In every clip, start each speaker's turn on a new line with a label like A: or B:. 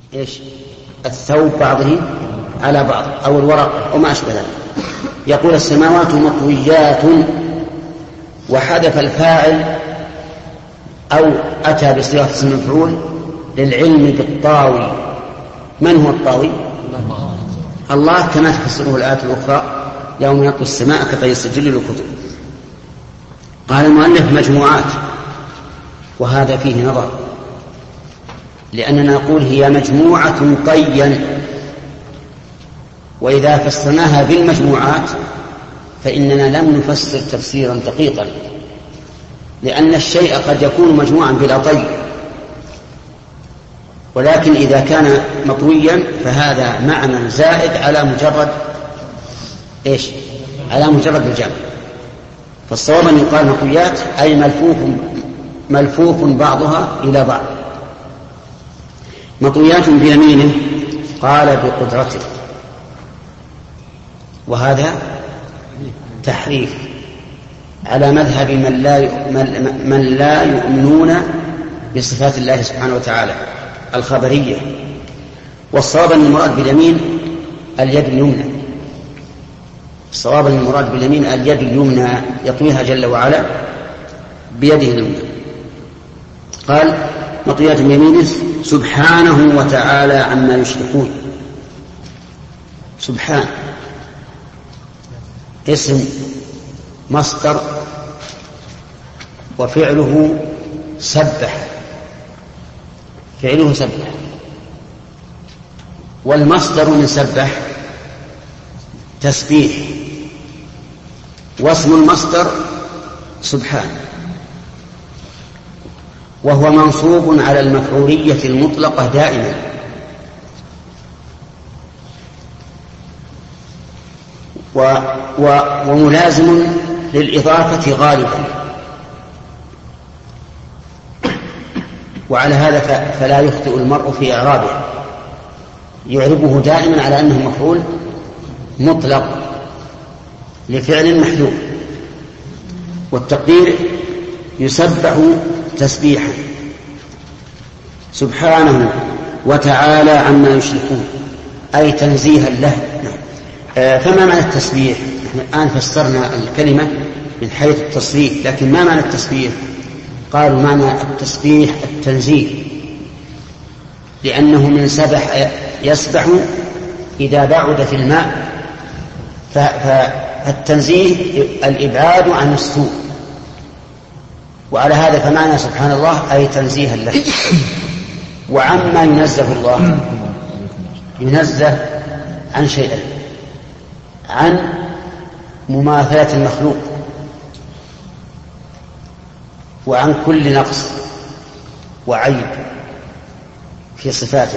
A: إيش الثوب بعضه على بعض أو الورق أو ما أشبه ذلك. يقول السماوات مطويات، وحذف الفاعل أو أتى بصيغة اسم المفعول للعلم بالطاوي. من هو الطاوي؟ الله، كما تفسره الآيات الأخرى يوم يطوي السماء كطي السجل للكتب. قال المؤلف مجموعات، وهذا فيه نظر، لأننا نقول هي مجموعة طيا، وإذا فسرناها بالمجموعات فإننا لم نفسر تفسيرا دقيقا، لأن الشيء قد يكون مجموعا بلا طي، ولكن إذا كان مطويا فهذا معنى زائد على مجرد على مجرد الجمع. فالصواب أن يقال مطويات أي ملفوف بعضها إلى بعض. مطويات بيمينه قال بقدرته، وهذا تحريف على مذهب من لا يؤمنون بصفات الله سبحانه وتعالى الخبرية. والصواب أن المراد باليمين اليد اليمنى، الصواب أن المراد باليمين اليد اليمنى يطويها جل وعلا بيده اليمنى. قال مطويات بيمينه سبحانه وتعالى عما يشركون. سبحان اسم مصدر وفعله سبح، فعله سبح، والمصدر من سبح تسبيح، واسم المصدر سبحان، وهو منصوب على المفعولية المطلقة دائما، وملازم للإضافة غالبا، وعلى هذا فلا يخطئ المرء في إعرابه، يعربه دائما على أنه مفعول مطلق لفعل محذوف. والتقدير يسبح تسبيحا سبحانه وتعالى عما يشركون، أي تنزيها له. فما معنى التسبيح؟ الآن فسرنا الكلمة من حيث التصريف، لكن ما معنى التسبيح؟ قالوا معنى التسبيح التنزيه، لأنه من سبح يسبح إذا بعد في الماء، فالتنزيه الإبعاد عن السوء، وعلى هذا فمعنى سبحان الله أي تنزيها له. وعما ينزه الله، ينزه عن شيئين: عن مماثلة المخلوق، وعن كل نقص وعيب في صفاته.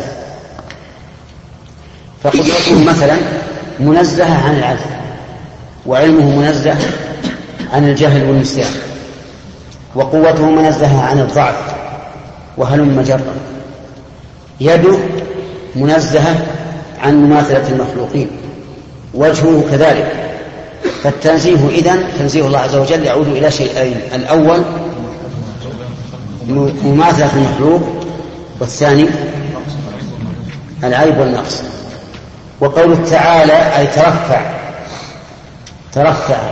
A: فقدرته مثلا منزهة عن العجز، وعلمه منزه عن الجهل والنسيان، وقوته منزهة عن الضعف وهلم جرا. يده منزهة عن مماثلة المخلوقين، وجهه كذلك. فالتنزيه إذن تنزيه الله عز وجل يعود إلى شيئين: الأول مماثلة المخلوق، والثاني العيب والنقص. وقوله تعالى أي ترفع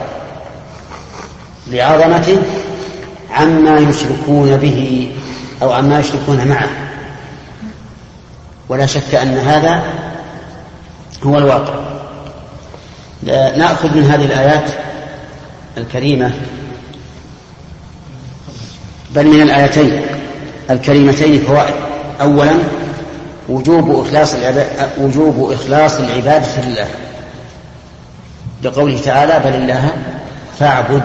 A: لعظمته عما يشركون به أو عما يشركون معه. ولا شك أن هذا هو الواقع. نأخذ من هذه الآيات الكريمة، بل من الآيتين الكريمتين فوائد. أولا وجوب إخلاص العبادة لله، لقوله تعالى بل الله فاعبد.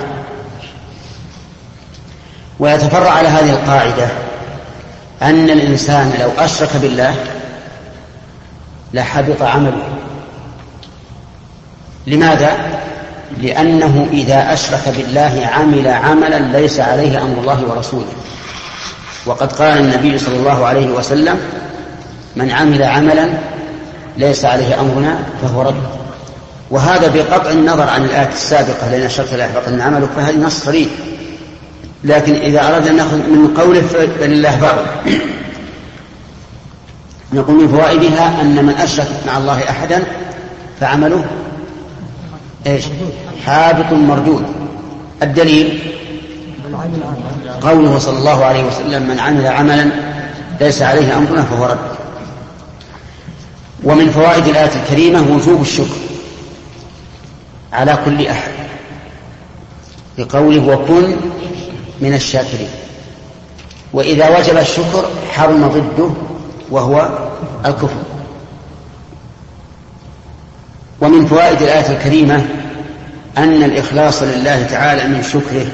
A: ويتفرع على هذه القاعدة أن الإنسان لو أشرك بالله لحبط عمله. لماذا؟ لأنه إذا أشرك بالله عمل عملا ليس عليه أمر الله ورسوله. وقد قال النبي صلى الله عليه وسلم: من عمل عملا ليس عليه أمرنا فهو رد. وهذا بقطع النظر عن الآية السابقة لأن أشرك لا يحبطن عملك، فهذه نص صريح. لكن إذا أردنا أن نأخذ من قوله فلله فاعبد، نقول من فوائدها أن من أشرك مع الله أحدا فعمله حابط مردود. الدليل قوله صلى الله عليه وسلم: من عمل عملا ليس عليه أمرنا فهو رد. ومن فوائد الآية الكريمة وجوب الشكر على كل أحد، بقوله: وكن من الشاكرين. وإذا وجب الشكر حرم ضده وهو الكفر. ومن فوائد الآية الكريمة أن الإخلاص لله تعالى من شكره،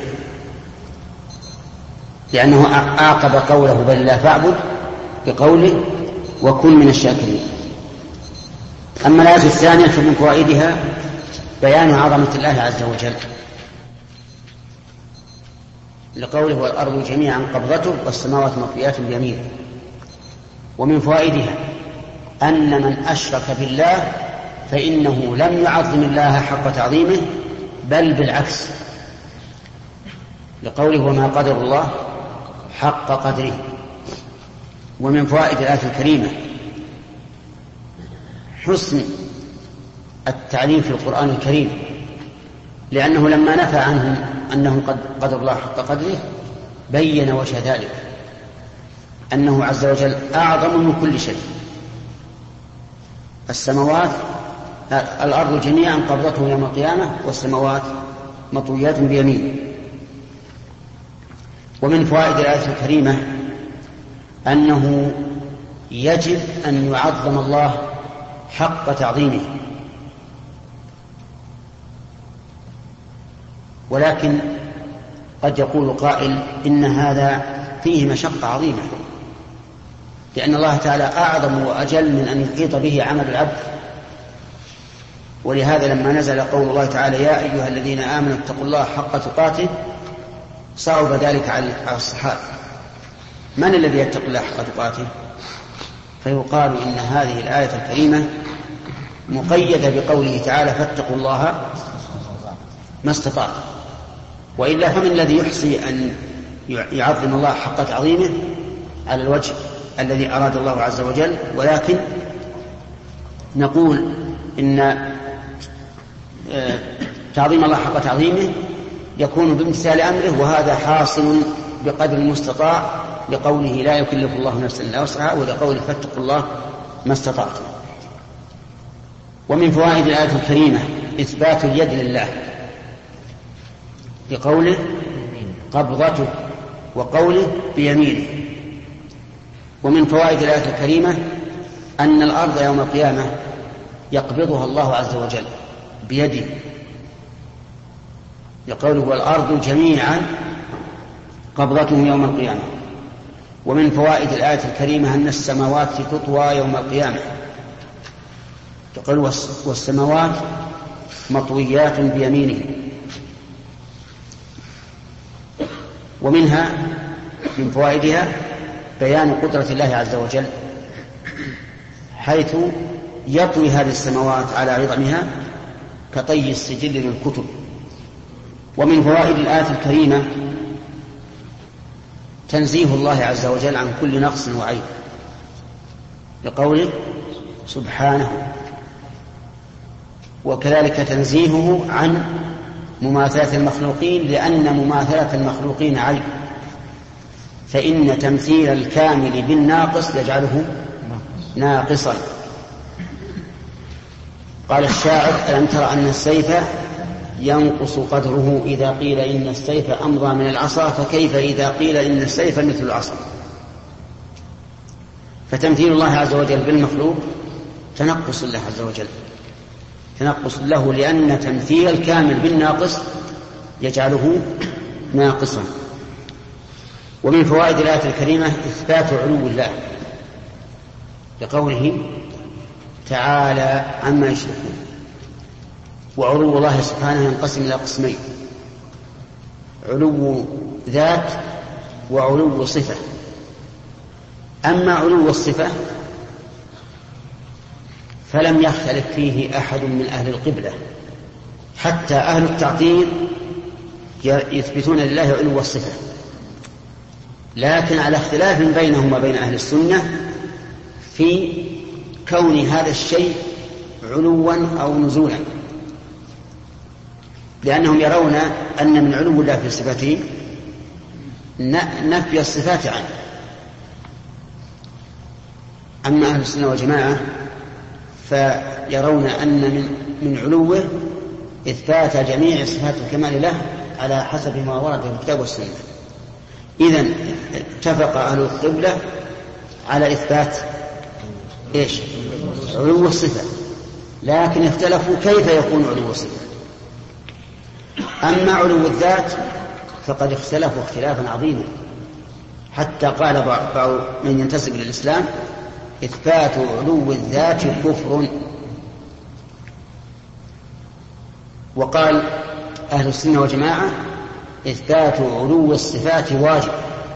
A: لأنه أعقب قوله: بل الله فاعبد، بقوله: وكن من الشاكرين. أما الآية الثانية فمن فوائدها بيان عظمة الله عز وجل، لقوله: والأرض جميعا قبضته والسماوات مطويات بيمينه. ومن فوائدها أن من أشرك بالله فإنه لم يعظم الله حق تعظيمه، بل بالعكس، لقوله: وما قدر الله حق قدره. ومن فوائد الآية الكريمة حسن التعليم في القرآن الكريم، لأنه لما نفى عنهم أنهم قدر الله حق قدره بين وجه ذلك، أنه عز وجل أعظم من كل شيء. الأرض جميعا قبضته يوم القيامة والسماوات مطويات بيمينه. ومن فوائد الآية الكريمة أنه يجب أن يعظم الله حق تعظيمه، ولكن قد يقول قائل: إن هذا فيه مشقة عظيمة، لأن الله تعالى أعظم وأجل من أن يحيط به عمل العبد. ولهذا لما نزل قول الله تعالى: يا أيها الذين آمنوا اتقوا الله حق تقاته، صعب ذلك على الصحابة. من الذي يتقي الله حق تقاته؟ فيقال إن هذه الآية الكريمة مقيدة بقوله تعالى: فاتقوا الله ما استطعتم. وإلا فمن الذي يحصي أن يعظم الله حق تعظيمه على الوجه الذي أراد الله عز وجل؟ ولكن نقول إن تعظيم الله حق تعظيمه يكون بامتثال أمره، وهذا حاصل بقدر المستطاع، لقوله: لا يكلف الله نفسا إلا وسعها، ولقوله: فاتقوا الله ما استطعتم. ومن فوائد الآية الكريمة إثبات اليد لله، لقوله: قبضته، وقوله: بيمينه. ومن فوائد الآية الكريمة أن الأرض يوم القيامة يقبضها الله عز وجل بيده، لقوله: والأرض جميعا قبضته يوم القيامة. ومن فوائد الآية الكريمة أن السماوات تطوى يوم القيامة، يقول: والسماوات مطويات بيمينه. ومنها من فوائدها بيان قدرة الله عز وجل، حيث يطوي هذه السماوات على عظمها كطي السجل للكتب. ومن فوائد الآية الكريمة تنزيه الله عز وجل عن كل نقص وعيب، لقوله: سبحانه. وكذلك تنزيهه عن مماثلة المخلوقين، لأن مماثلة المخلوقين عيب، فإن تمثيل الكامل بالناقص يجعله ناقصا. قال الشاعر: ألم تر أن السيف ينقص قدره إذا قيل إن السيف أمضى من العصا، فكيف إذا قيل إن السيف مثل العصا. فتمثيل الله عز وجل بالمخلوق تنقص الله عز وجل، تنقص له، لأن تمثيل الكامل بالناقص يجعله ناقصا. ومن فوائد الآية الكريمة إثبات علو الله، لقوله تعالى عما يشركون. وعلو الله سبحانه ينقسم إلى قسمين: علو ذات وعلو صفة. أما علو الصفة فلم يختلف فيه أحد من أهل القبلة، حتى أهل التعطيل يثبتون لله علو الصفة، لكن على اختلاف بينهم وبين أهل السنة في كون هذا الشيء علوا أو نزولا، لأنهم يرون أن من علو الله في صفاته نفي الصفات عنه. أما أهل السنة والجماعة فيرون أن من علوه إثبات جميع صفات الكمال له على حسب ما ورد في الكتاب والسنة. إذن اتفق أهل القبلة على إثبات إيش؟ علو الصفة، لكن اختلفوا كيف يكون علو الصفة. أما علو الذات فقد اختلفوا اختلافا عظيما، حتى قال بعض من ينتسب للإسلام إثبات علو الذات كفر. وقال أهل السنة والجماعة إثبات علو الصفات واجب،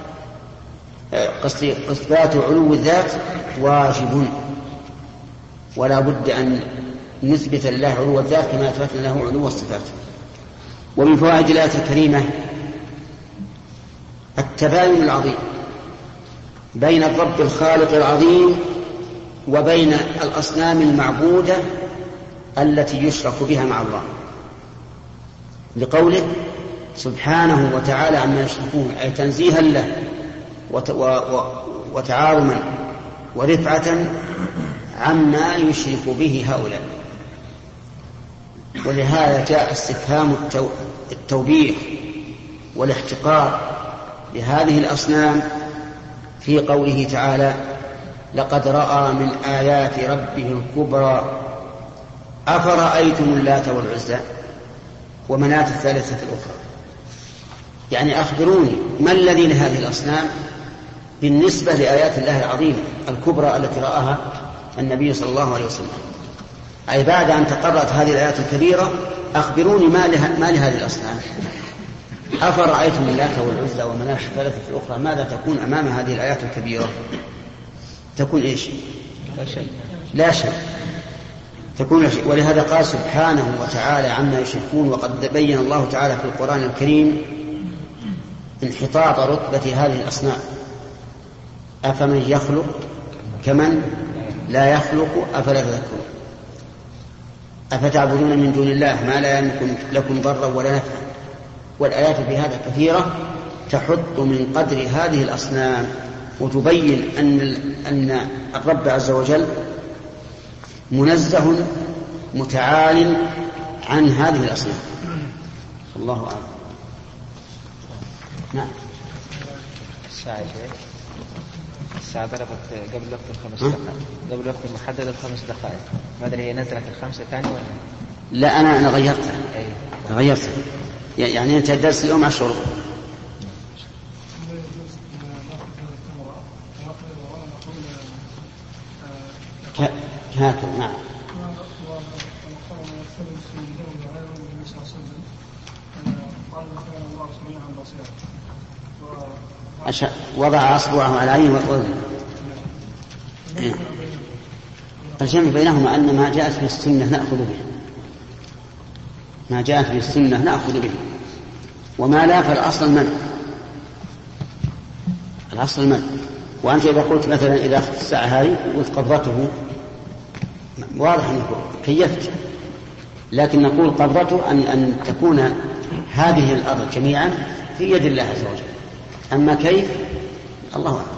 A: إثبات علو الذات واجب، ولا بد أن نثبت لله علو الذات كما أثبتنا له علو الصفات. ومن فوائد الآية الكريمة التباين العظيم بين الرب الخالق العظيم وبين الأصنام المعبودة التي يشرك بها مع الله، لقوله سبحانه وتعالى عما يشركون، أي تنزيها له وتعاظما ورفعة عما يشرك به هؤلاء. ولهذا جاء استفهام التوبيخ والاحتقار لهذه الأصنام في قوله تعالى لقد رأى من آيات ربه الكبرى أفرأيتم اللات والعزى ومناة الثالثة الأخرى. يعني أخبروني ما الذي لهذه الأصنام بالنسبة لآيات الله العظيمة الكبرى التي رآها النبي صلى الله عليه وسلم، أي بعد أن تقرأت هذه الآيات الكبيرة أخبروني ما لهذه الأصنام. أفرأيتم اللات والعزى ومناة الثالثة الأخرى، ماذا تكون أمام هذه الآيات الكبيرة؟ تكون إيش؟ لا شيء، تكون لا شيء. ولهذا قال سبحانه وتعالى عما يشركون. وقد بين الله تعالى في القرآن الكريم انحطاط رتبة هذه الأصنام: أفمن يخلق كمن لا يخلق أفلا تذكرون، أفتعبدون من دون الله ما لا يملك لكم ضرا ولا نفعا. والآيات في هذا كثيرة تحط من قدر هذه الأصنام وتبين أن الرب عز وجل منزه متعال عن هذه الأصنام. الله أعلم. نعم.
B: الساعة ضربت قبل وقت الخمس دقائق، قبل وقت محدد الخمس دقائق، ما أدري هي نزلت الخمسة ثاني ولا؟
A: لا أنا غيرتها. غيرتها يعني أنت الدرس اليوم 10. هاتوا. نعم. وضع أصبعه على عينه وأذنه. الجمع بينهما أن ما جاءت في السنة نأخذ به، ما جاءت في السنة نأخذ به، وما لا فالأصل المنع. الأصل المنع. وأنت إذا قلت مثلا إذا أخذت الساعة هذه قلت قبضته، واضح أنك كيفت، لكن نقول قبضته أن تكون هذه الأرض جميعا في يد الله عز وجل. أما كيف الله أعلم.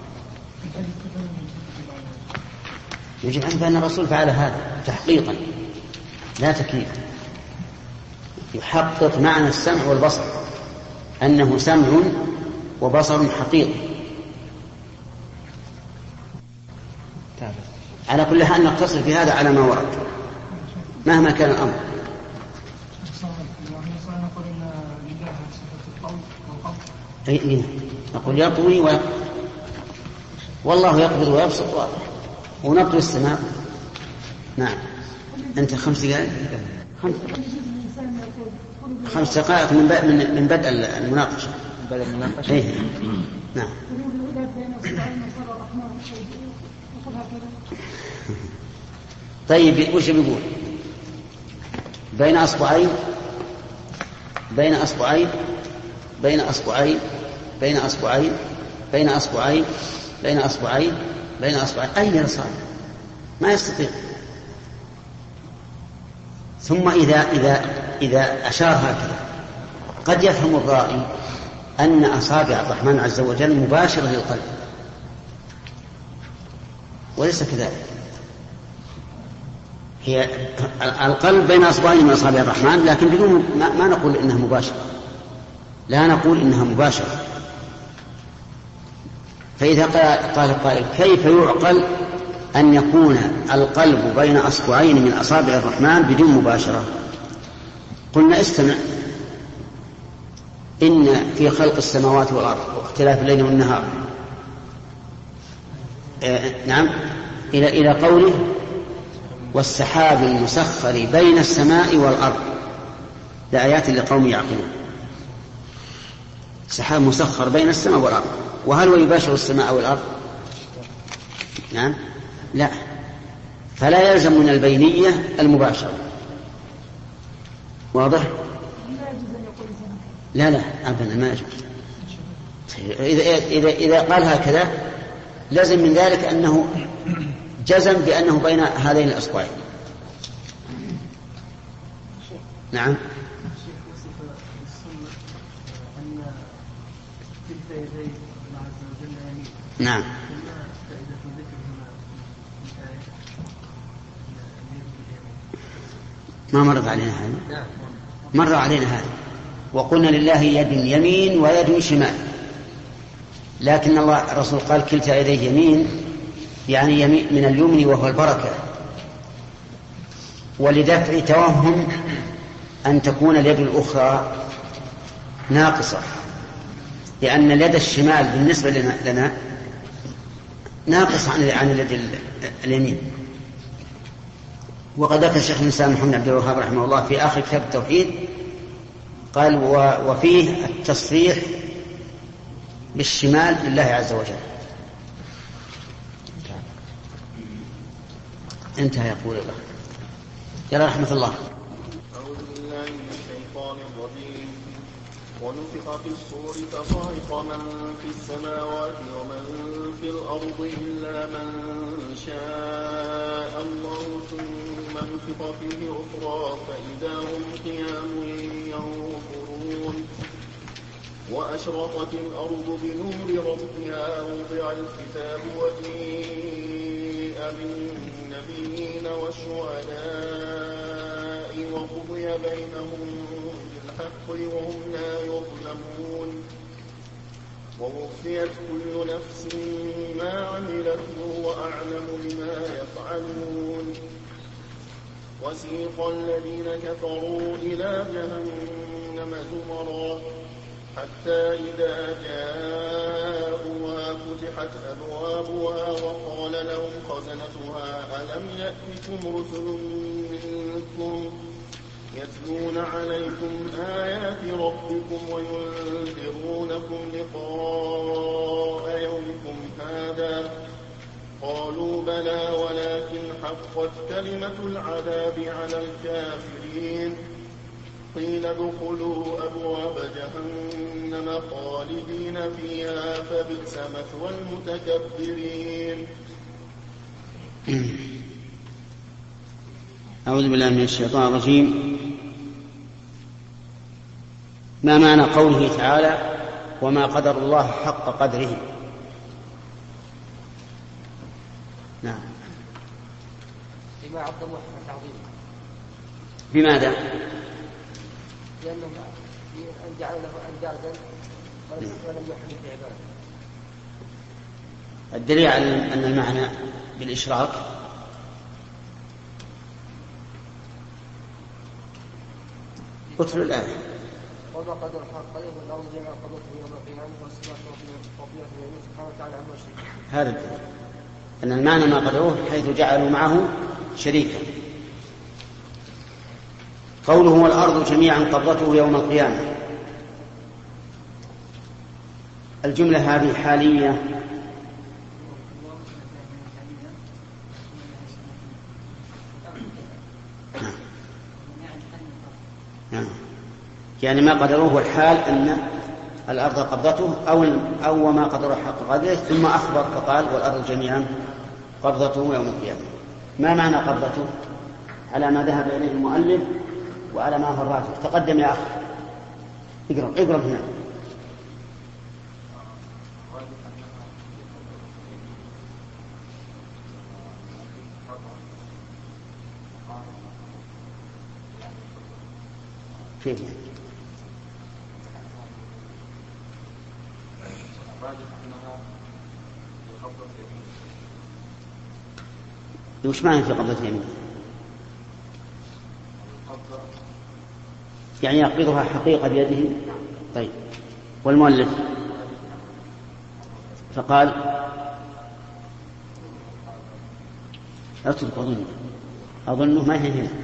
A: يجب أن فإن الرسول فعل هذا تحقيقا لا تكييف، يحقق معنى السمع والبصر أنه سمع وبصر حقيقي. على كل حال نقتصر في هذا على ما ورد مهما كان الأمر. أي نقول يطوي ويقبض، والله يقبض ويبسط واضح، ونطوي السماء. نعم. أنت 5 دقائق 5 دقائق من بدء المناقشة.
B: بدء المناقشة.
A: إيه. نعم. طيب وش بيقول؟ بين أصبعين بين أصبعين بين أصبعين بين أصبعين بين أصبعين بين أصبعين بين أصبعين أي أصابع ما يستطيع. ثم إذا أشار هكذا قد يفهم الرائي أن أصابع الرحمن عز وجل مباشرة للقلب، وليس كذلك. هي القلب بين أصبعين من أصابع الرحمن، لكن بدون ما نقول إنها مباشرة، لا نقول إنها مباشرة. فإذا قال القائل كيف يعقل أن يكون القلب بين أصبعين من أصابع الرحمن بدون مباشرة؟ قلنا استمع، إن في خلق السماوات والأرض واختلاف الليل والنهار نعم إلى قوله والسحاب المسخر بين السماء والأرض لآيات لقوم يعقلون. سحاب مسخر بين السماء والأرض، وهل هو يباشر السماء والأرض؟ نعم لا، فلا يلزم من البينية المباشرة. واضح؟ لا أبدا ما يجوز. إذا قال هكذا لازم من ذلك أنه جزم بأنه بين هذين الأصبعين. نعم. نعم. ما مرض علينا هذا؟ مر علينا هذا، وقلنا لله يد يمين ويد شمال، لكن الله الرسول قال كلتا يديه يمين، يعني يمين من اليمن وهو البركة، ولدفع توهم أن تكون اليد الأخرى ناقصة، لأن اليد الشمال بالنسبة لنا ناقص عن اليد اليمين. وقد ذكر الشيخ الإسلام محمد عبد الوهاب رحمه الله في آخر كتاب التوحيد قال وفيه التصريح بالشمال لله عز وجل. انتهى. يقول الله يا رحمة الله.
C: أعوذ بالله من الشيطان الرجيم. ونفخ في الصور فصعق من في السماوات ومن في الأرض إلا من شاء الله ثم نفخ فيه أخرى فإذا هم قيام ينظرون. وأشرقت الأرض بنور ربها ووضع الكتاب وجيء بالنبيين والشهداء وقضي بينهم بالحق وهم لا يظلمون. ووفيت كل نفس ما عملت وهو أعلم بما يفعلون. وسيق الذين كفروا إلى جهنم زمرا حتى إذا جاءوها فتحت أبوابها وقال لهم خزنتها ألم يأتكم رسل منكم يتلون عليكم آيات ربكم وينذرونكم لقاء يومكم هذا؟ قالوا بلى ولكن حقت كلمة العذاب على الكافرين. قيل ادخلوا أبواب جهنم خالدين فيها فبئس مثوى المتكبرين.
A: أعوذ بالله من الشيطان الرجيم. ما معنى قوله تعالى وما قدر الله حق قدره؟ نعم.
D: بما عظموه تعظيمه.
A: بماذا؟
D: لأنهم أن جعل له أندادا ولم يحمل في عباده.
A: الدليل على أن المعنى بالإشراك اتل الآية.
D: وما قدر حق قدره والأرض جميعا قبضته يوم القيامة والسماوات مطويات بيمينه سبحانه وتعالى عما يشركون.
A: هذا الدليل أن المعنى ما قدروه حيث جعلوا معه شريكا. قوله والأرض جميعا قبضته يوم القيامة، الجملة هذه حالية يعني ما قدروه والحال الأرض قبضته أو وما قدر حق قدره، ثم أخبر فقال والأرض جميعا قبضته يوم القيامة. ما معنى قبضته؟ على ما ذهب إليه المؤلف وعلى ما هو الراجح. تقدم يا أخي، اقرأ هنا. كيف وش معنى في قبضة اليمين؟ يعني يقبضها حقيقة بيده. طيب، والمؤلف فقال أترك أظنه ما هي هنا.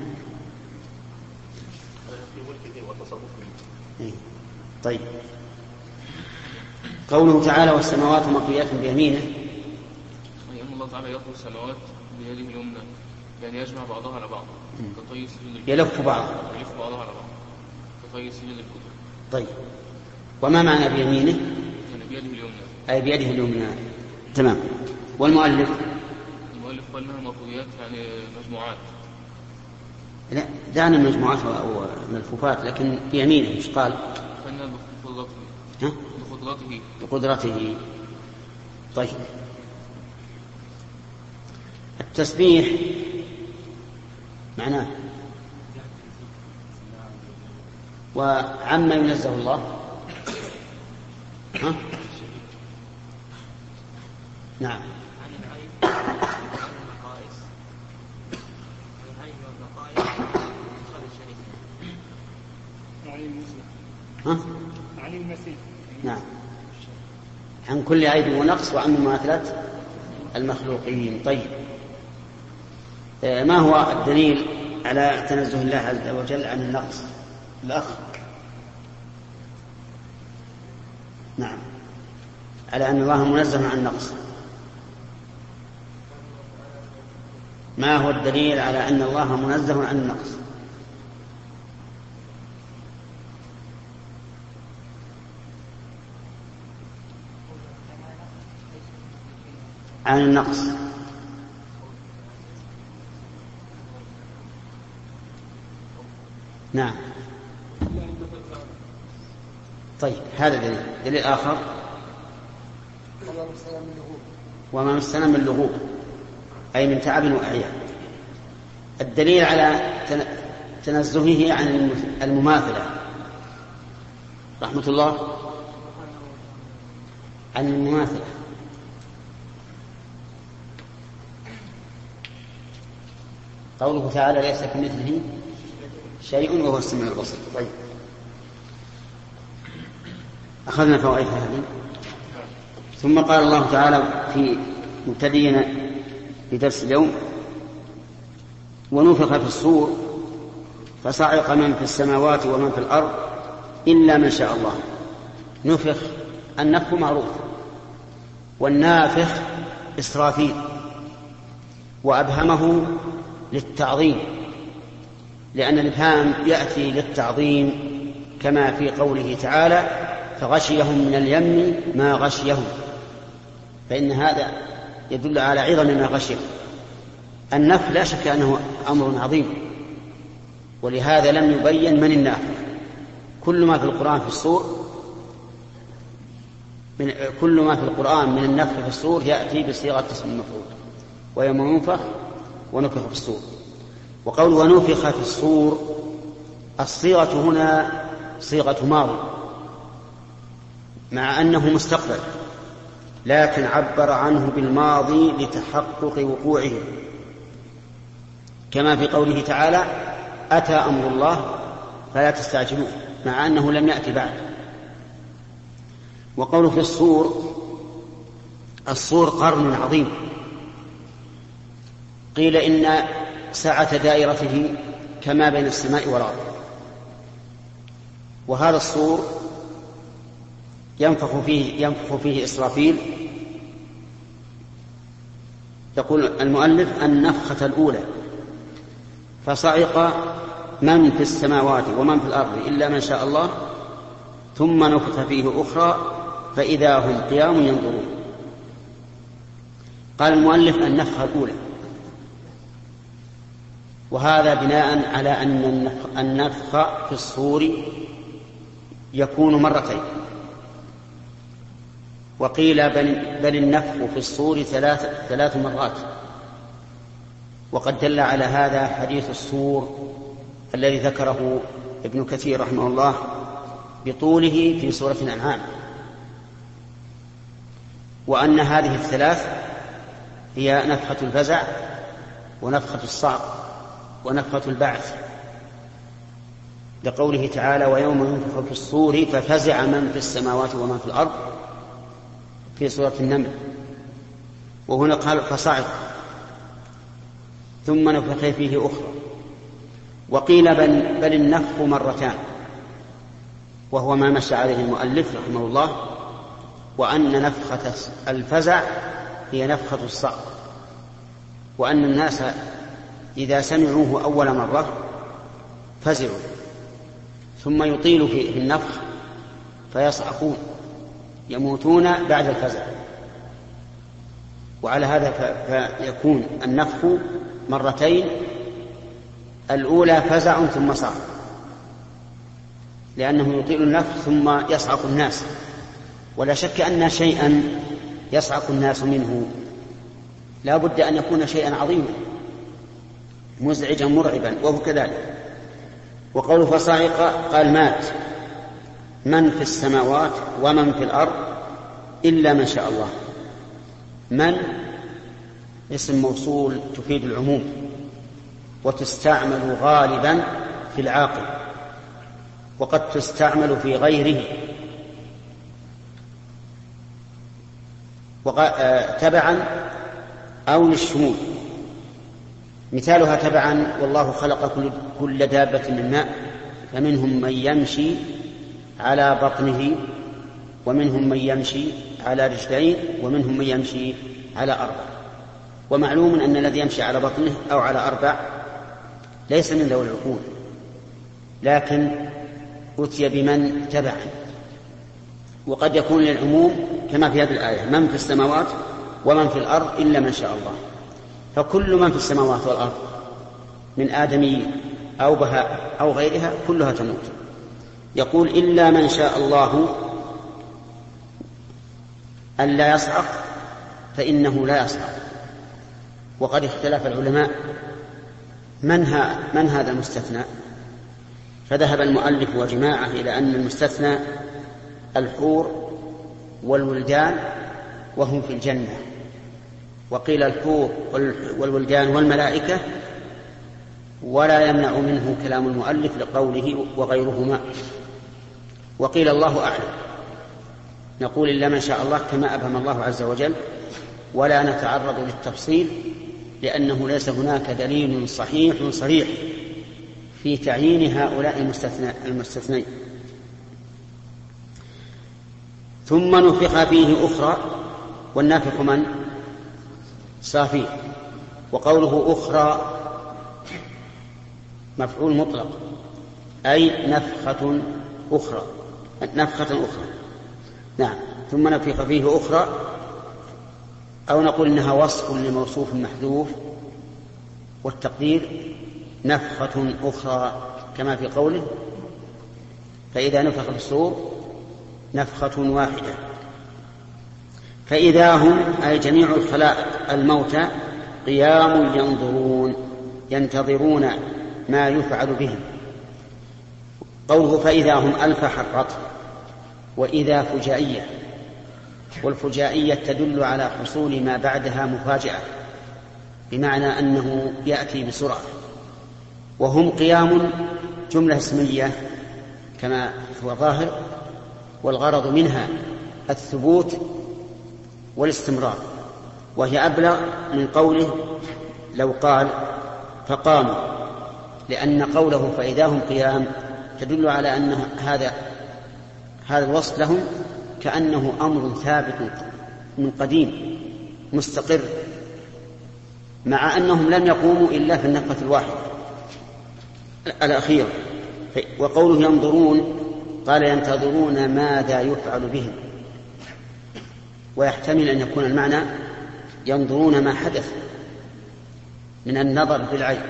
A: طيب، قوله تعالى والسماوات مطويات بيمينه،
E: يعني الله تعالى يطوي السماوات بيده اليمنى، يعني يجمع بعضها على بعض كطي سجود الكتب،
A: يلف بعضها
E: على بعض كطي سجود الكتب.
A: طيب، وما معنى بيمينه؟
E: يعني بيده اليمنى،
A: أي بيده اليمنى. تمام. والمؤلف
E: قال انها مطويات يعني مجموعات.
A: لا، دعنا المجموعات أو الملفوفات، لكن بيمينه مش قال؟
E: فإنها
A: بقدرته. طيب، التسبيح معناه وعما ينزه الله. نعم.
F: عن المسيح.
A: نعم، عن كل عيب ونقص وعن مماثلة المخلوقين. طيب، ما هو الدليل على تنزه الله عز وجل عن النقص؟ الأخ. نعم، على أن الله منزه عن النقص. ما هو الدليل على أن الله منزه عن النقص؟ عن النقص. نعم. طيب، هذا دليل آخر. وما مسنا من لغوب، أي من تعب وإعياء. الدليل على تنزهه عن المماثلة رحمة الله، عن المماثلة. قوله تعالى ليس كمثله شيء وهو السميع البصير. طيب، أخذنا فوائد هذه. ثم قال الله تعالى في مبتدئنا بدرس اليوم ونفخ في الصور فصعق من في السماوات ومن في الأرض إلا من شاء الله. نفخ، النفخ معروف، والنافخ إسرافيل، وأبهمه للتعظيم، لأن الإبهام يأتي للتعظيم كما في قوله تعالى فغشيهم من اليم ما غشيهم، فإن هذا يدل على عظم ما غشيهم. النفخ لا شك أنه أمر عظيم، ولهذا لم يبين من النافخ. كل ما في القرآن في الصور كل ما في القرآن من النفخ في الصور يأتي بصيغة اسم المفعول، ويوم ينفخ ونفخ في الصور. وقول ونفخ في الصور، الصيغة هنا صيغة ماضي مع أنه مستقبل، لكن عبر عنه بالماضي لتحقق وقوعه، كما في قوله تعالى أتى أمر الله فلا تستعجلوه، مع أنه لم يأتي بعد. وقوله في الصور قرن عظيم، قيل إن سعة دائرته كما بين السماء والأرض. وهذا الصور ينفخ فيه إسرافيل. يقول المؤلف النفخة الأولى فصعق من في السماوات ومن في الأرض إلا من شاء الله، ثم نفخ فيه أخرى فإذا هم قيام ينظرون. قال المؤلف النفخة الأولى، وهذا بناء على أن النفخ في الصور يكون مرتين، وقيل بل النفخ في الصور 3 مرات. وقد دل على هذا حديث الصور الذي ذكره ابن كثير رحمه الله بطوله في سورة الأنعام، وأن هذه ال3 هي نفخة الفزع ونفخة الصعق ونفخة البعث، لقوله تعالى ويوم ينفخ في الصور ففزع من في السماوات ومن في الأرض في سورة النمل. وهنا قال فصعق ثم نفخ فيه أخرى. وقيل بل النفخ مرتان، وهو ما مشى عليه المؤلف رحمه الله، وأن نفخة الفزع هي نفخة الصعق، وأن الناس إذا سمعوه أول مرة فزعوا ثم يطيل في النفخ فيصعقون يموتون بعد الفزع. وعلى هذا فيكون النفخ مرتين، الأولى فزع ثم صعق، لأنه يطيل النفخ ثم يصعق الناس، ولا شك أن شيئا يصعق الناس منه لا بد أن يكون شيئا عظيما مزعجا مرعبا، وهو كذلك. وقوله فصعق قال مات من في السماوات ومن في الأرض إلا من شاء الله. من اسم موصول تفيد العموم، وتستعمل غالبا في العاقل، وقد تستعمل في غيره تبعا أو للشمول. مثالها تبعا والله خلق كل دابة من ماء فمنهم من يمشي على بطنه ومنهم من يمشي على رجلين ومنهم من يمشي على 4. ومعلوم أن الذي يمشي على بطنه أو على 4 ليس من ذوي العقول، لكن أتي بمن تبعا. وقد يكون للعموم كما في هذه الآية من في السماوات ومن في الأرض إلا من شاء الله، فكل من في السماوات والأرض من آدمي أو بهاء أو غيرها كلها تموت. يقول إلا من شاء الله أن لا يصعق فإنه لا يصعق. وقد اختلف العلماء من هذا المستثنى، فذهب المؤلف وجماعة إلى أن المستثنى الحور والولدان وهم في الجنة، وقيل الحور والولدان والملائكة، ولا يمنع منه كلام المؤلف لقوله وغيرهما. وقيل الله أعلم، نقول إلا من شاء الله كما أبهم الله عز وجل، ولا نتعرض للتفصيل لأنه ليس هناك دليل صحيح صريح في تعيين هؤلاء المستثنين. ثم نفخ فيه أخرى، والنافخ من؟ صافي. وقوله أخرى مفعول مطلق، أي نفخة أخرى. نعم. ثم نفخ فيه أخرى، أو نقول إنها وصف لموصوف محذوف، والتقدير نفخة أخرى كما في قوله فإذا نفخ في الصور نفخة واحدة فإذا هم أي جميع الخلائق الموتى قيام ينتظرون ما يفعل بهم. قوله فإذا هم ألف حرة، وإذا فجائية، والفجائية تدل على حصول ما بعدها مفاجأة، بمعنى أنه يأتي بسرعة. وهم قيام جملة اسمية كما هو ظاهر، والغرض منها الثبوت والاستمرار، وهي أبلغ من قوله لو قال فقاموا، لأن قوله فإذا هم قيام تدل على أن هذا الوصف لهم كأنه أمر ثابت من قديم مستقر، مع أنهم لم يقوموا إلا في النفخة الواحدة الأخيرة. وقوله ينظرون قال ينتظرون ماذا يفعل بهم، ويحتمل أن يكون المعنى ينظرون ما حدث من النظر بالعين،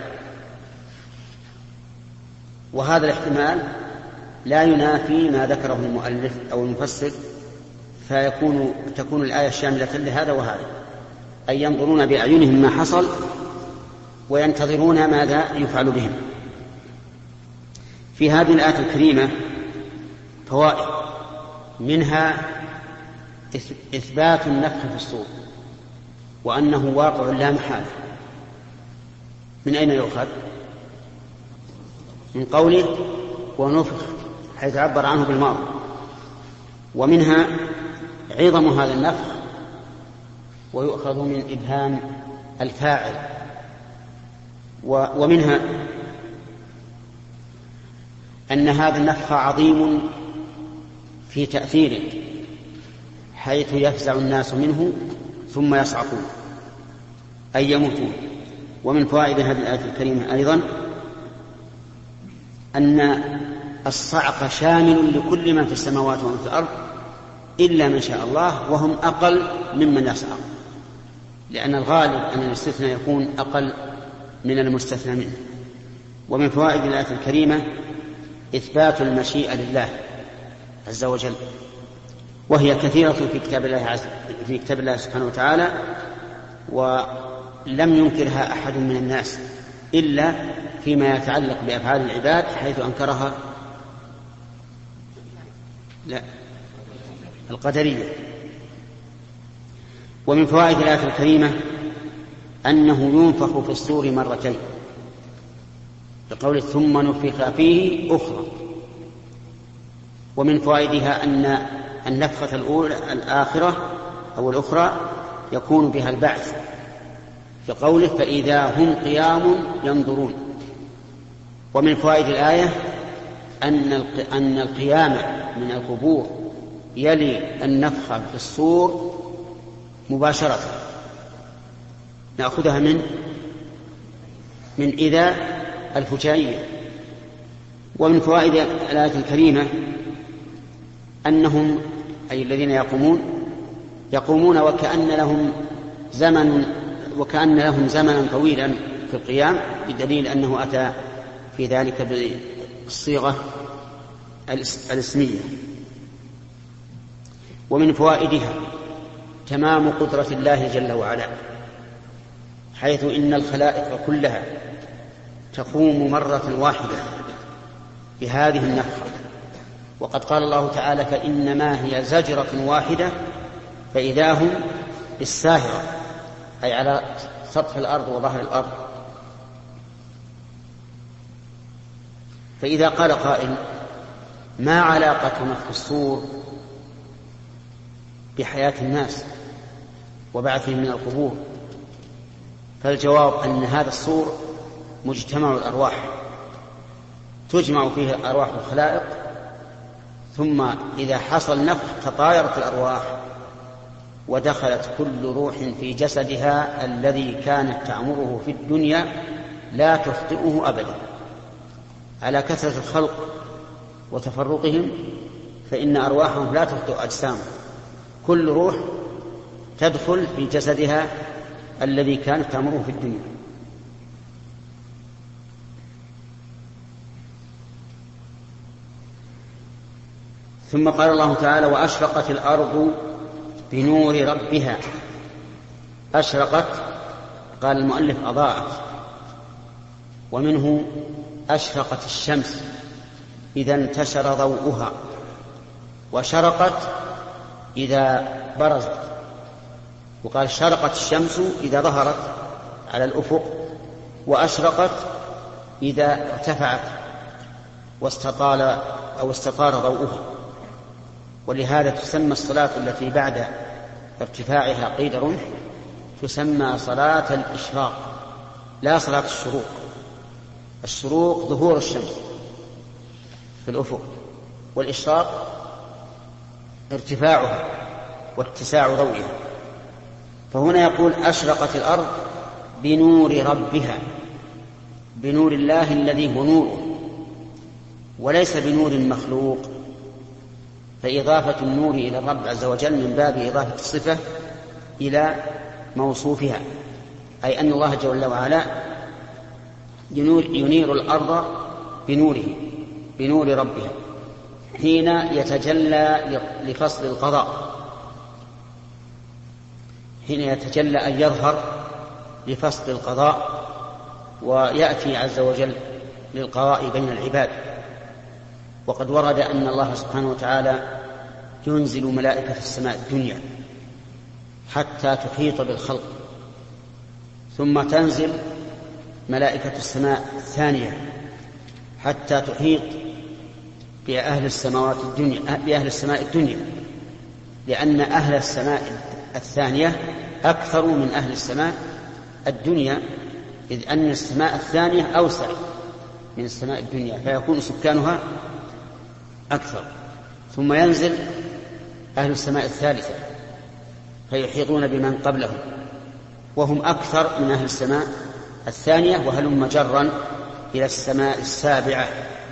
A: وهذا الاحتمال لا ينافي ما ذكره المؤلف أو المفسر، تكون الآية شاملة لهذا وهذا، أي ينظرون بأعينهم ما حصل وينتظرون ماذا يفعل بهم. في هذه الآية الكريمة فوائد، منها إثبات النفخ في الصور وأنه واقع لا محالة. من أين يؤخذ؟ من قوله ونفخ، حيث عبر عنه بالماضي. ومنها عظم هذا النفخ، ويؤخذ من إبهام الفاعل. ومنها أن هذا النفخ عظيم في تأثيره، حيث يفزع الناس منه ثم يصعقون أي يموتون. ومن فوائد هذه الآية الكريمة أيضا أن الصعق شامل لكل من في السماوات ومن في الأرض إلا من شاء الله، وهم أقل ممن يصعق، لأن الغالب أن الاستثناء يكون أقل من المستثنى منه. ومن فوائد الآية الكريمة إثبات المشيئة لله عز وجل، وهي كثيرة في كتاب الله سبحانه وتعالى، ولم ينكرها أحد من الناس إلا فيما يتعلق بأفعال العباد، حيث أنكرها القدرية. ومن فوائد الآية الكريمة أنه ينفخ في الصور مرتين، بقول ثم نفخ فيه أخرى. ومن فوائدها أن النفخة الآخرة أو الأخرى يكون بها البعث، بقوله فإذا هم قيام ينظرون. ومن فوائد الآية أن القيام من القبور يلي النفخ في الصور مباشرة، نأخذها من إذا الفجائية. ومن فوائد الآية الكريمة أنهم أي الذين يقومون وكأن لهم زمنا طويلا في القيام، بدليل أنه أتى في ذلك بالصيغة الاسمية. ومن فوائدها تمام قدرة الله جل وعلا، حيث إن الخلائق كلها تقوم مرة واحدة بهذه النفخة، وقد قال الله تعالى فإنما هي زجرة واحدة فإذا هم بالساهرة، أي على سطح الأرض وظهر الأرض. فإذا قال قائل ما علاقة نفخ الصور بحياة الناس وبعثهم من القبور؟ فالجواب أن هذا الصور مجتمع الأرواح، تجمع فيه أرواح الخلائق، ثم إذا حصل نفخ تطايرت الأرواح ودخلت كل روح في جسدها الذي كانت تعمره في الدنيا لا تخطئه أبدا. على كثرة الخلق وتفرقهم فإن أرواحهم لا تخطئ أجسامهم، كل روح تدخل في جسدها الذي كانت تعمره في الدنيا. ثم قال الله تعالى وأشرقت الأرض بنور ربها. أشرقت قال المؤلف أضاءت، ومنه أشرقت الشمس إذا انتشر ضوءها، وشرقت إذا برزت، وقال شرقت الشمس إذا ظهرت على الأفق، وأشرقت إذا ارتفعت واستطال أو استطار ضوءها. ولهذا تسمى الصلاة التي بعد ارتفاعها قيد رمح تسمى صلاة الإشراق لا صلاة الشروق. الشروق ظهور الشمس في الأفق، والإشراق ارتفاعها واتساع ضوئها. فهنا يقول أشرقت الأرض بنور ربها، بنور الله الذي هو نوره، وليس بنور مخلوق فإضافة النور إلى الرب عز وجل من باب إضافة الصفة إلى موصوفها، أي أن الله جل وعلا ينير الأرض بنوره، بنور ربها حين يتجلى لفصل القضاء، حين يتجلى أن يظهر لفصل القضاء ويأتي عز وجل للقضاء بين العباد. وقد ورد أن الله سبحانه وتعالى ينزل ملائكة في السماء الدنيا حتى تحيط بالخلق، ثم تنزل ملائكة السماء الثانية حتى تحيط بأهل السماوات الدنيا، بأهل السماء الدنيا، لأن أهل السماء الثانية أكثر من أهل السماء الدنيا، إذ أن السماء الثانية أوسع من السماء الدنيا فيكون سكانها أكثر. ثم ينزل أهل السماء الثالثة فيحيطون بمن قبلهم وهم أكثر من أهل السماء الثانية، وهلم جرا إلى السماء السابعة.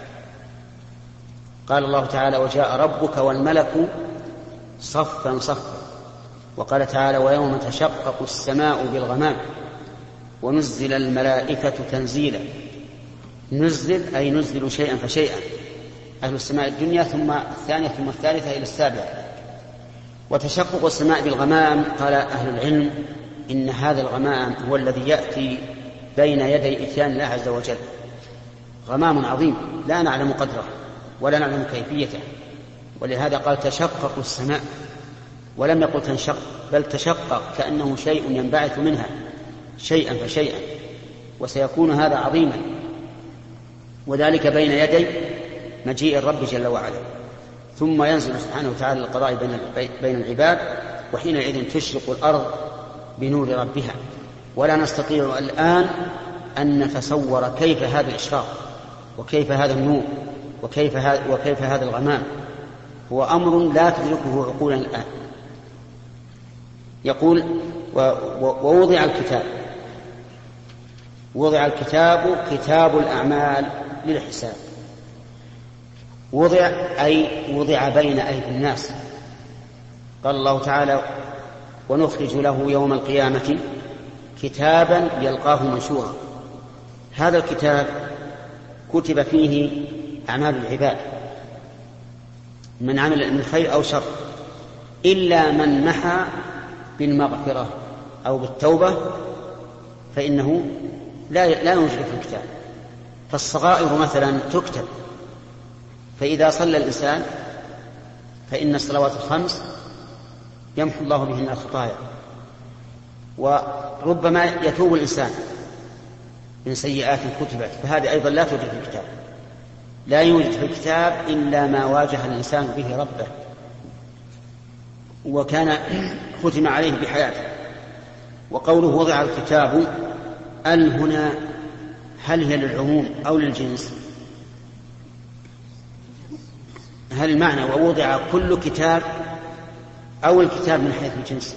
A: قال الله تعالى: وجاء ربك والملك صفا صفا. وقال تعالى: ويوم تشقق السماء بالغمام ونزل الملائكة تنزيلا. نزل أي نزل شيئا فشيئا، أهل السماء الدنيا ثم الثانية ثم الثالثة إلى السابعة. وتشقق السماء بالغمام، قال أهل العلم إن هذا الغمام هو الذي يأتي بين يدي إتيان الله عز وجل، غمام عظيم لا نعلم قدره ولا نعلم كيفيته، ولهذا قال تشقق السماء ولم يقل تنشق، بل تشقق كأنه شيء ينبعث منها شيئا فشيئا، وسيكون هذا عظيما، وذلك بين يدي مجيء الرب جل وعلا. ثم ينزل سبحانه وتعالى القضاء بين العباد، وحينئذ تشرق الأرض بنور ربها. ولا نستطيع الآن أن نتصور كيف هذا الإشراق وكيف هذا النور وكيف هذا الغمام، هو أمر لا تدركه عقولا الآن. يقول: ووضع الكتاب. وضع الكتاب كتاب الأعمال للحساب. وضع أي وضع بين أيدي الناس. قال الله تعالى: ونخرج له يوم القيامة كتابا يلقاه منشورا. هذا الكتاب كتب فيه أعمال العباد، من عمل من خير أو شر، إلا من محى بالمغفرة أو بالتوبة فإنه لا يوجد في الكتاب. فالصغائر مثلا تكتب، فإذا صلى الإنسان فإن الصلوات الخمس يمحو الله بهن الخطايا. وربما يتوب الإنسان من سيئات كتبت، فهذه أيضا لا توجد في الكتاب. لا يوجد في الكتاب إلا ما واجه الإنسان به ربه وكان ختم عليه بحياته. وقوله وضع الكتاب، هنا هل هي للعموم أو للجنس؟ هل المعنى ووضع كل كتاب أو الكتاب من حيث الجنس؟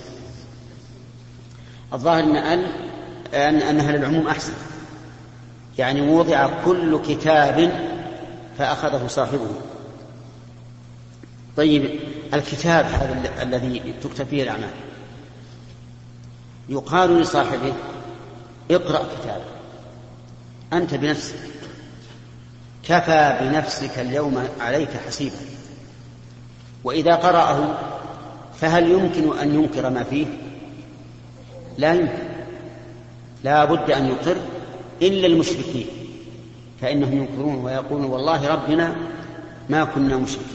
A: الظاهر أنها للعموم أحسن، يعني وضع كل كتاب فأخذه صاحبه. طيب، الكتاب هذا الذي تكتب فيه الأعمال يقال لصاحبه: اقرأ كتابك أنت بنفسك، كفى بنفسك اليوم عليك حسيبا. وإذا قرأه فهل يمكن أن ينكر ما فيه؟ لا يمكن، لا بد أن يقر، إلا المشركين فإنهم ينكرون ويقولون والله ربنا ما كنا مشركين،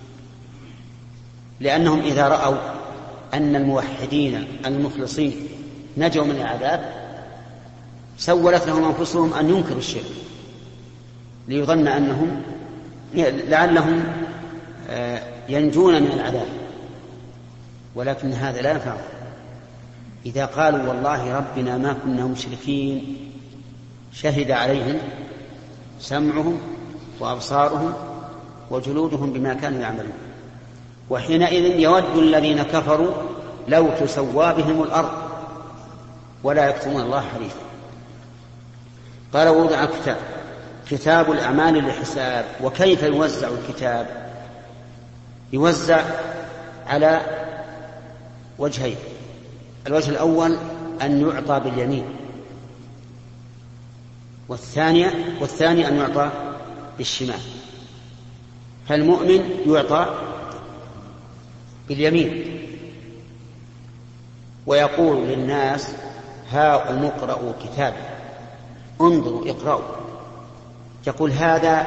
A: لأنهم إذا رأوا أن الموحدين المخلصين نجوا من العذاب سولت لهم أنفسهم أن ينكروا الشرك ليظن أنهم لعلهم ينجون من العذاب، ولكن هذا لا ينفع. إذا قالوا والله ربنا ما كنا مشركين شهد عليهم سمعهم وأبصارهم وجلودهم بما كانوا يعملون، وحينئذ يود الذين كفروا لو تسوى بهم الأرض ولا يكتمون الله حديثا. قال: ووضع الكتاب كتاب الأعمال للحساب. وكيف يوزع الكتاب؟ يوزع على وجهين. الوجه الأول أن يعطى باليمين، والثاني أن يعطى بالشمال. فالمؤمن يعطى باليمين ويقول للناس هاؤم اقرءوا كتابي، انظروا اقرأوا. يقول هذا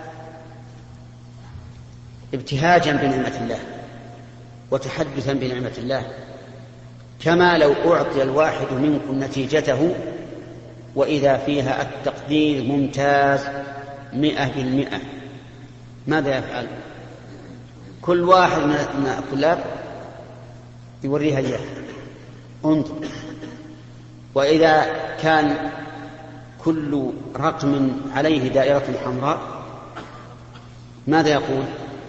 A: ابتهاجا بنعمة الله وتحدثا بنعمة الله، كما لو أعطي الواحد منكم نتيجته وإذا فيها التقدير ممتاز 100%، ماذا يفعل؟ كل واحد من الطلاب يوريها إياه، انظر. وإذا كان كل رقم عليه دائرة حمراء ماذا يقول؟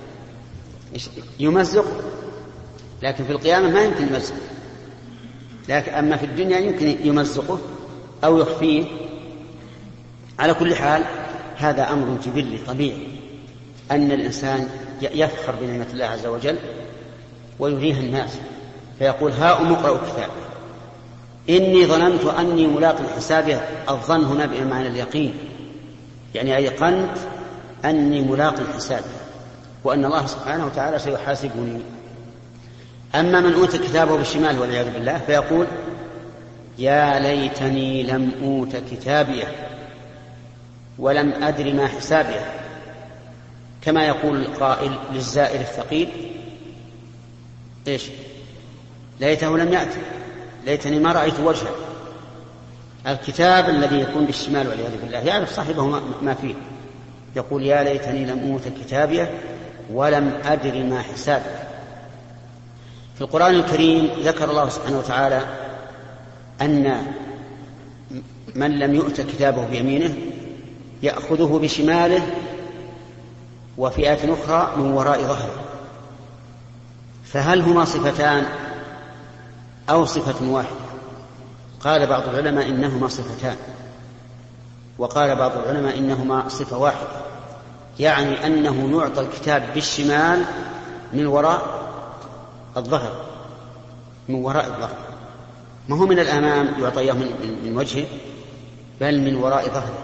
A: يمزق، لكن في القيامة ما يمكن يمزق، لكن أما في الدنيا يمكن يمزقه أو يخفيه. على كل حال هذا أمر جبلي طبيعي، أن الإنسان يفخر بنعمة الله عز وجل ويريها الناس، فيقول هاؤم اقرءوا كتابي إني ظننت أني ملاق حسابي. الظن هنا بمعنى اليقين، يعني أيقنت أني ملاق حسابي وأن الله سبحانه وتعالى سيحاسبني. أما من أوتي كتابه بالشمال والعياذ بالله فيقول يا ليتني لم أوت كتابيه ولم أدر ما حسابيه، كما يقول القائل للزائر الثقيل إيش؟ ليته لم يأتي، ليتني ما رأيت وجهه. الكتاب الذي يكون بالشمال والعياذ بالله يعرف صاحبه ما فيه، يقول يا ليتني لم أوت كتابيه ولم أدر ما حسابيه. في القرآن الكريم ذكر الله سبحانه وتعالى أن من لم يؤت كتابه بيمينه يأخذه بشماله، وفي آية أخرى من وراء ظهره. فهل هما صفتان أو صفة واحدة؟ قال بعض العلماء إنهما صفتان، وقال بعض العلماء إنهما صفة واحدة، يعني أنه يعطى الكتاب بالشمال من وراء الظهر، من وراء الظهر، ما هو من الأمام يعطيه من وجهه، بل من وراء ظهره.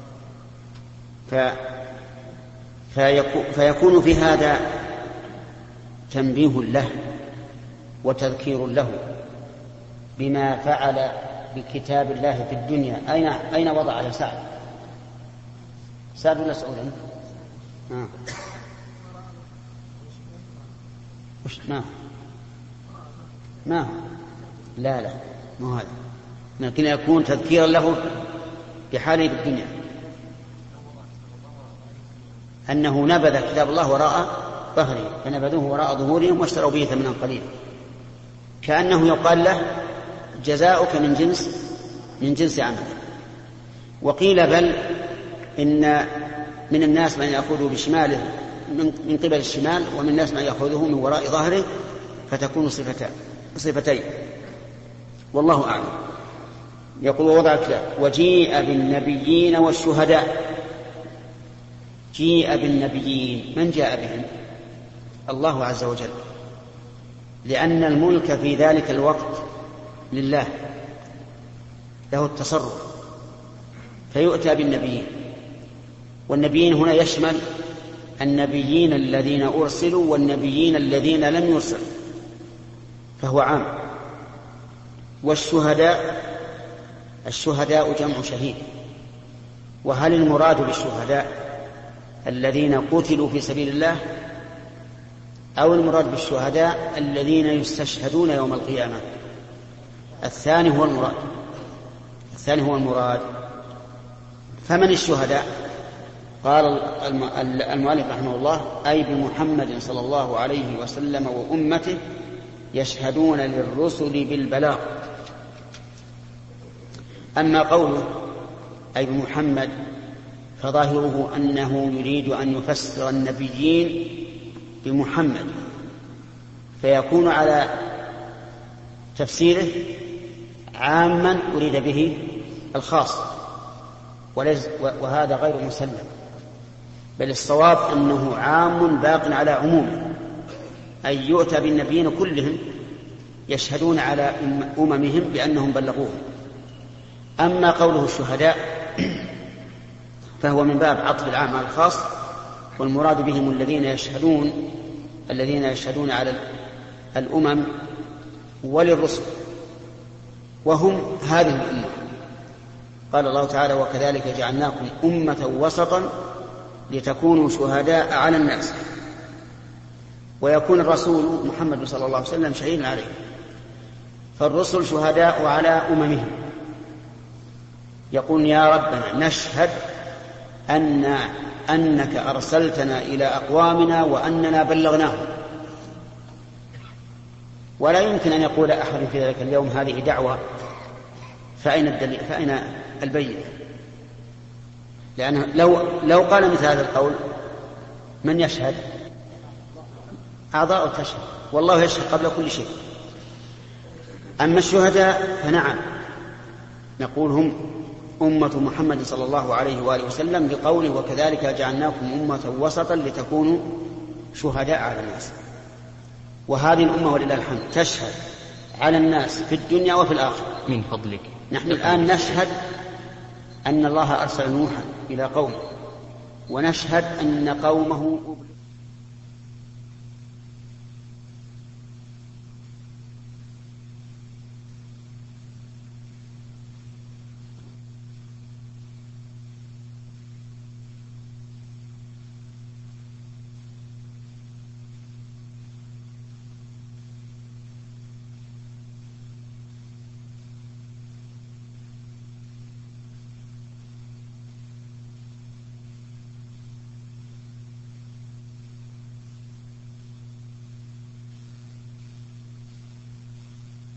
A: فيكون في هذا تنبيه له وتذكير له بما فعل بكتاب الله في الدنيا. أين وضع يا سعد؟ سعد ولا سعود؟ ما لا مو هذا، لكن يكون تذكيرا له بحاله في الدنيا، أنه نبذ كتاب الله وراء ظهره فنبذوه وراء ظهورهم واشتروا به ثمنا قليلا، كأنه يقال له جزاؤك من جنس عملك. وقيل بل إن من الناس من يأخذه بشماله من قبل الشمال، ومن الناس من يأخذه من وراء ظهره، فتكون صفتين، والله أعلم. يقول ووضع الكتاب وجيء بالنبيين والشهداء. جيء بالنبيين، من جاء بهم؟ الله عز وجل، لأن الملك في ذلك الوقت لله، له التصرف، فيؤتى بالنبيين. والنبيين هنا يشمل النبيين الذين أرسلوا والنبيين الذين لم يرسلوا، فهو عام. والشهداء، الشهداء جمع شهيد. وهل المراد بالشهداء الذين قتلوا في سبيل الله، أو المراد بالشهداء الذين يستشهدون يوم القيامة؟ الثاني هو المراد. فمن الشهداء؟ قال المؤلف رحمه الله أي بمحمد صلى الله عليه وسلم وأمته يشهدون للرسل بالبلاغ. أما قوله أي بمحمد فظاهره أنه يريد أن يفسر النبيين بمحمد، فيكون على تفسيره عاما أريد به الخاص، وهذا غير مسلم، بل الصواب أنه عام باق على عمومه، أي يؤتى بالنبيين كلهم يشهدون على أممهم بأنهم بلغوهم. أما قوله الشهداء فهو من باب عطف العام على الخاص، والمراد بهم الذين يشهدون على الأمم وللرسل، وهم هذه الأمة. قال الله تعالى: وكذلك جعلناكم أمة وسطا لتكونوا شهداء على الناس ويكون الرسول محمد صلى الله عليه وسلم شهيدا عليه. فالرسل شهداء على أممهم، يقول: يا ربنا نشهد أنك أرسلتنا إلى أقوامنا وأننا بلغناهم. ولا يمكن أن يقول أحد في ذلك اليوم هذه دعوة، فأين الدليل؟ فأين البينة؟ لأنه لو قال مثل هذا القول من يشهد؟ أعضاء تشهد، والله يشهد قبل كل شيء. أما الشهداء فنعم، نقول هم أمة محمد صلى الله عليه وآله وسلم بقوله: وكذلك جعلناكم أمة وسطا لتكونوا شهداء على الناس. وهذه الأمة ولله الحمد تشهد على الناس في الدنيا وفي الآخرة.
F: من فضلك
A: نحن الآن نشهد أن الله أرسل نوحا إلى قومه، ونشهد أن قومه